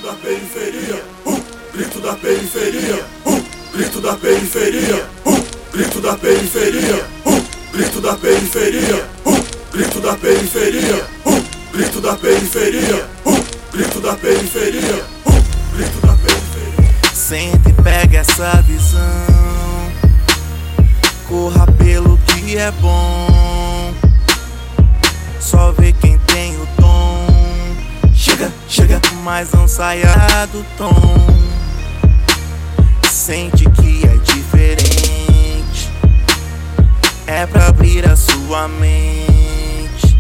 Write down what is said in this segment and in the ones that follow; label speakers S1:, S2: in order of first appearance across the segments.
S1: da periferia, grito da periferia, grito da periferia, grito da periferia, grito da periferia, grito da periferia, grito da periferia, grito da periferia, grito da periferia.
S2: Sente e pega essa visão, corra pelo que é bom, só vê quem tem o dom. Chega, chega, mas não saia do tom. Sente que é diferente, é pra abrir a sua mente.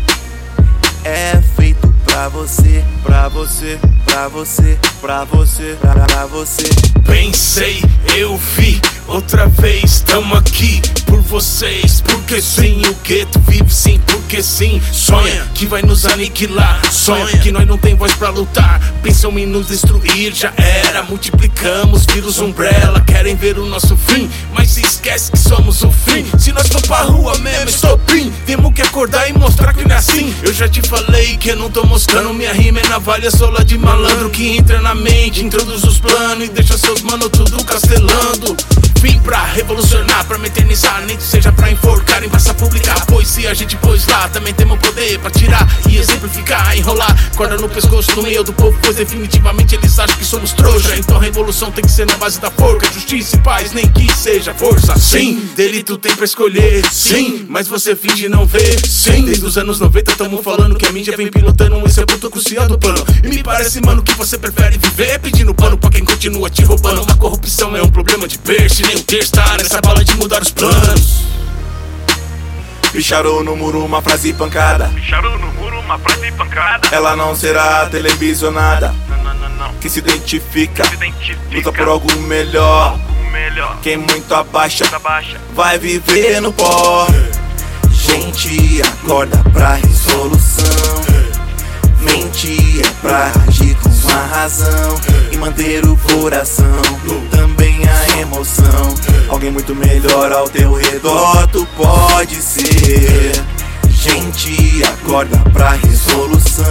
S2: É feito pra você, pra você, pra você, pra você, pra você.
S3: Pensei, eu vi, outra vez tamo aqui por vocês. Porque sim, o gueto vive sim, porque sim. Sonha que vai nos aniquilar, sonha que nós não tem voz pra lutar. Pensam em nos destruir, já era. Multiplicamos, vírus umbrella, querem ver o nosso fim, mas se esquece que somos o fim. Se nós for pra rua mesmo, estopim, temos que acordar e mostrar que não é assim. Eu já te falei que eu não tô mostrando, minha rima é navalha sola de malandro que entra na mente, introduz os planos e deixa seus mano tudo castelando. Vim pra revolucionar, pra me eternizar, nem que seja pra enforcar em praça pública. A poesia a gente pôs lá, também temos poder pra tirar e exemplificar, enrolar corda no pescoço no meio do povo, pois definitivamente eles acham que somos trouxa. Então a revolução tem que ser na base da forca, justiça e paz, nem que seja força. Sim, delito tem pra escolher, sim, mas você finge não ver. Sim, desde os anos 90 tamo falando que a mídia vem pilotando esse é o ponto crucial do plano. E me parece, mano, que você prefere viver pedindo pano pra quem continua te roubando. A corrupção é um problema de berço, nem o terço tá nessa bala de mudar os planos.
S2: Picharam no muro uma frase pancada,
S4: Picharam no muro uma frase pancada.
S2: ela não será televisionada.
S4: Não.
S2: Quem se identifica,
S4: Se identifica,
S2: luta por algo melhor.
S4: o melhor.
S2: Quem muito abaixa,
S4: Abaixa.
S2: vai viver no pó. Gente, acorda pra resolução. Mente é pra agir com a razão e manter o coração, também a emoção. Alguém muito melhor ao teu redor tu pode ser. Gente, acorda pra resolução.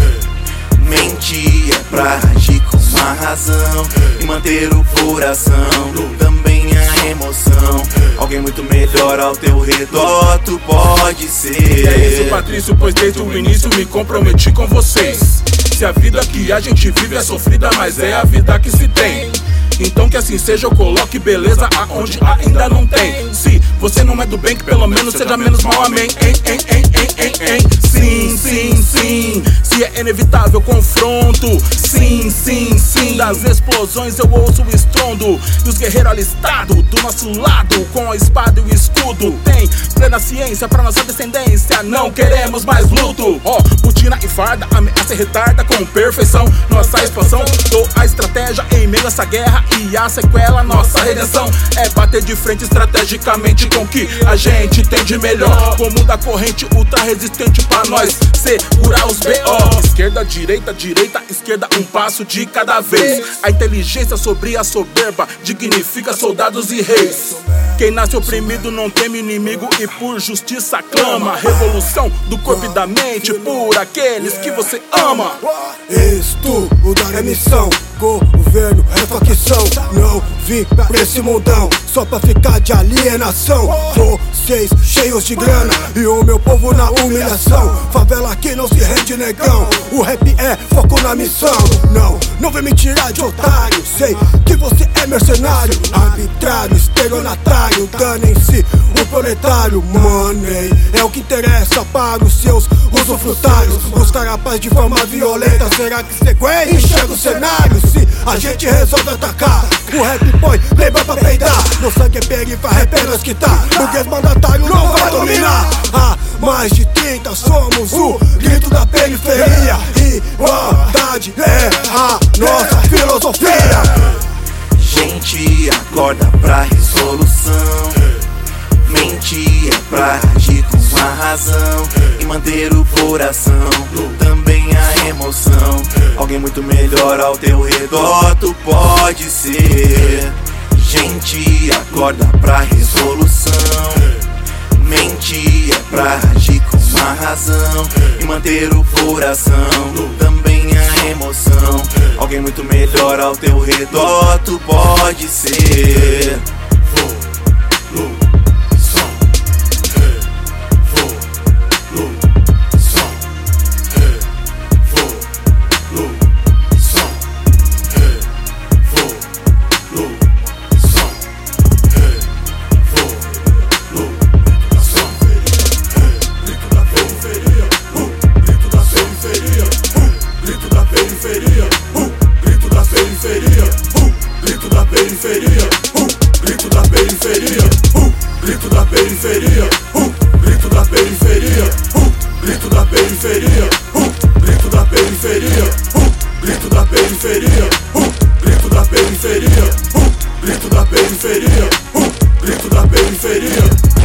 S2: Mente é pra agir com a razão e manter o coração, também a emoção. Alguém muito melhor ao teu redor tu pode ser.
S3: É isso, Patrício, pois desde o início me comprometi com vocês. Se a vida que a gente vive é sofrida, mas é a vida que se tem, então que assim seja, eu coloque beleza aonde ainda não tem. Se você não é do bem, que pelo menos seja menos mal, amém. Sim, sim, sim. Se é inevitável confronto, sim, sim, sim. Das explosões eu ouço o estrondo e os guerreiros alistados do nosso lado com a espada e o escudo. Tem plena ciência pra nossa descendência, não queremos mais luto. Botina e farda, ameaça e retarda com perfeição nossa expansão. Dou a estratégia em meio a essa guerra e a sequela, nossa redenção é bater de frente estrategicamente com o que a gente tem de melhor. Como da corrente ultra resistente pra nós segurar os B.O. Esquerda, direita, direita, esquerda, um passo de cada vez. A inteligência sobre a soberba dignifica soldados e reis. Quem nasce oprimido não teme inimigo e por justiça clama. Revolução do corpo e da mente por aqueles que você ama.
S1: Estudar é missão, governo é facção. Não vim pra esse mundão só pra ficar de alienação. Vocês cheios de grana e o meu povo na humilhação. Favela aqui não se rende, negão. O rap é foco na missão. Não vem me tirar de otário. Sei que você é mercenário, arbitrário, estelionatário. Danem-se o proletário. Money é o que interessa para os seus usufrutários. Buscar a paz de forma violenta. Será que você enxerga o cenário? Se a gente resolve atacar, o rap põe lembra pra peidar. No sangue é perifa, rap é nós que tá. Burguês mandatário não vai dominar. Há mais de 30 somos o grito da periferia. Igualdade é a nossa filosofia.
S2: Gente, acorda pra resolução. Mente é pra agir com a razão e manter o coração, também a emoção. Alguém muito melhor ao teu redor tu pode ser. Gente, acorda pra resolução. Mente é pra agir com a razão e manter o coração, também a emoção. Alguém alguém muito melhor ao teu redor tu pode ser.
S1: Grito da periferia, grito da periferia, grito da periferia, grito da periferia, grito da periferia, grito da periferia, grito da periferia, grito da periferia, grito da periferia, grito da periferia, grito da periferia.